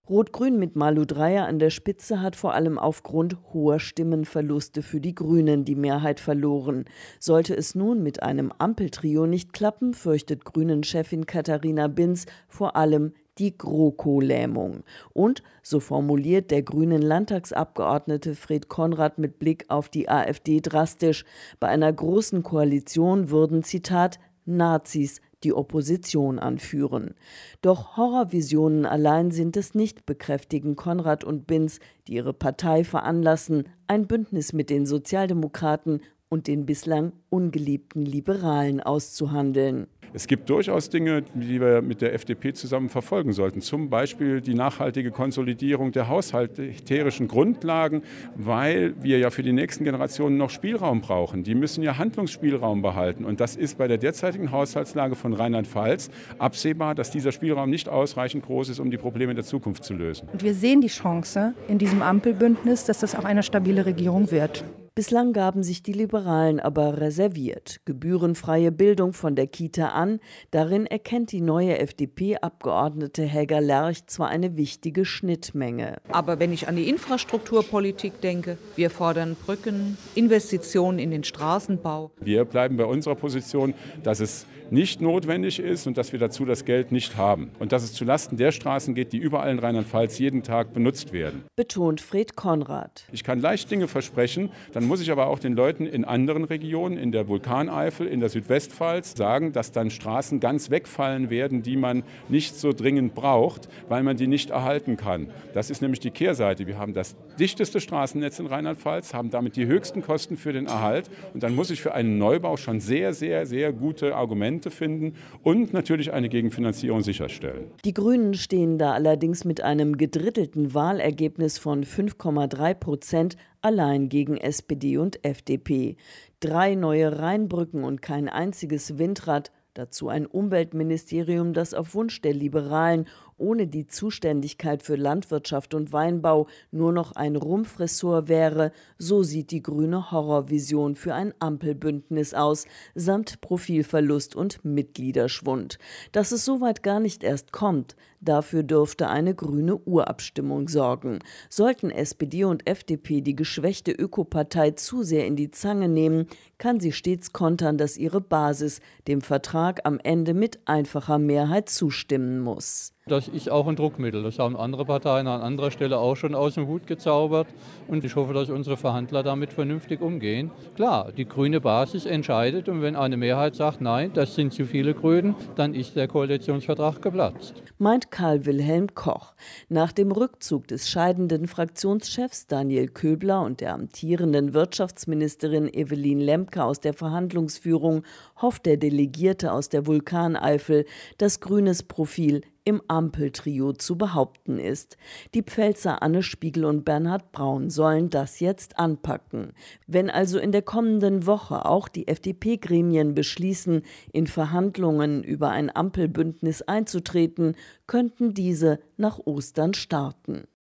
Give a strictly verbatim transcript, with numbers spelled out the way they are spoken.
Rot-Grün mit Malu Dreyer an der Spitze hat vor allem aufgrund hoher Stimmenverluste für die Grünen die Mehrheit verloren. Sollte es nun mit einem Ampeltrio nicht klappen, fürchtet Grünen-Chefin Katharina Binz vor allem die GroKo-Lähmung. Und, so formuliert der grünen Landtagsabgeordnete Fred Konrad mit Blick auf die AfD drastisch, bei einer großen Koalition würden, Zitat, Nazis die Opposition anführen. Doch Horrorvisionen allein sind es nicht, bekräftigen Konrad und Binz, die ihre Partei veranlassen, ein Bündnis mit den Sozialdemokraten und den bislang ungeliebten Liberalen auszuhandeln. Es gibt durchaus Dinge, die wir mit der F D P zusammen verfolgen sollten. Zum Beispiel die nachhaltige Konsolidierung der haushalterischen Grundlagen, weil wir ja für die nächsten Generationen noch Spielraum brauchen. Die müssen ja Handlungsspielraum behalten. Und das ist bei der derzeitigen Haushaltslage von Rheinland-Pfalz absehbar, dass dieser Spielraum nicht ausreichend groß ist, um die Probleme der Zukunft zu lösen. Und wir sehen die Chance in diesem Ampelbündnis, dass das auch eine stabile Regierung wird. Bislang gaben sich die Liberalen aber reserviert. Gebührenfreie Bildung von der Kita an. Darin erkennt die neue F D P-Abgeordnete Helga Lerch zwar eine wichtige Schnittmenge. Aber wenn ich an die Infrastrukturpolitik denke, wir fordern Brücken, Investitionen in den Straßenbau. Wir bleiben bei unserer Position, dass es nicht notwendig ist und dass wir dazu das Geld nicht haben. Und dass es zulasten der Straßen geht, die überall in Rheinland-Pfalz jeden Tag benutzt werden. Betont Fred Konrad. Ich kann leicht Dinge versprechen, dann muss ich aber auch den Leuten in anderen Regionen, in der Vulkaneifel, in der Südwestpfalz, sagen, dass dann Straßen ganz wegfallen werden, die man nicht so dringend braucht, weil man die nicht erhalten kann. Das ist nämlich die Kehrseite. Wir haben das dichteste Straßennetz in Rheinland-Pfalz, haben damit die höchsten Kosten für den Erhalt. Und dann muss ich für einen Neubau schon sehr, sehr, sehr gute Argumente finden und natürlich eine Gegenfinanzierung sicherstellen. Die Grünen stehen da allerdings mit einem gedrittelten Wahlergebnis von fünf Komma drei Prozent allein gegen S P D und F D P. Drei neue Rheinbrücken und kein einziges Windrad. Dazu ein Umweltministerium, das auf Wunsch der Liberalen ohne die Zuständigkeit für Landwirtschaft und Weinbau nur noch ein Rumpfressort wäre, so sieht die grüne Horrorvision für ein Ampelbündnis aus, samt Profilverlust und Mitgliederschwund. Dass es soweit gar nicht erst kommt, dafür dürfte eine grüne Urabstimmung sorgen. Sollten S P D und F D P die geschwächte Ökopartei zu sehr in die Zange nehmen, kann sie stets kontern, dass ihre Basis dem Vertrag am Ende mit einfacher Mehrheit zustimmen muss. Das ist auch ein Druckmittel. Das haben andere Parteien an anderer Stelle auch schon aus dem Hut gezaubert. Und ich hoffe, dass unsere Verhandler damit vernünftig umgehen. Klar, die grüne Basis entscheidet. Und wenn eine Mehrheit sagt, nein, das sind zu viele Grünen, dann ist der Koalitionsvertrag geplatzt. Meint Karl-Wilhelm Koch. Nach dem Rückzug des scheidenden Fraktionschefs Daniel Köbler und der amtierenden Wirtschaftsministerin Evelyn Lemke aus der Verhandlungsführung hofft der Delegierte aus der Vulkaneifel, dass grünes Profil im Ampeltrio zu behaupten ist. Die Pfälzer Anne Spiegel und Bernhard Braun sollen das jetzt anpacken. Wenn also in der kommenden Woche auch die F D P-Gremien beschließen, in Verhandlungen über ein Ampelbündnis einzutreten, könnten diese nach Ostern starten.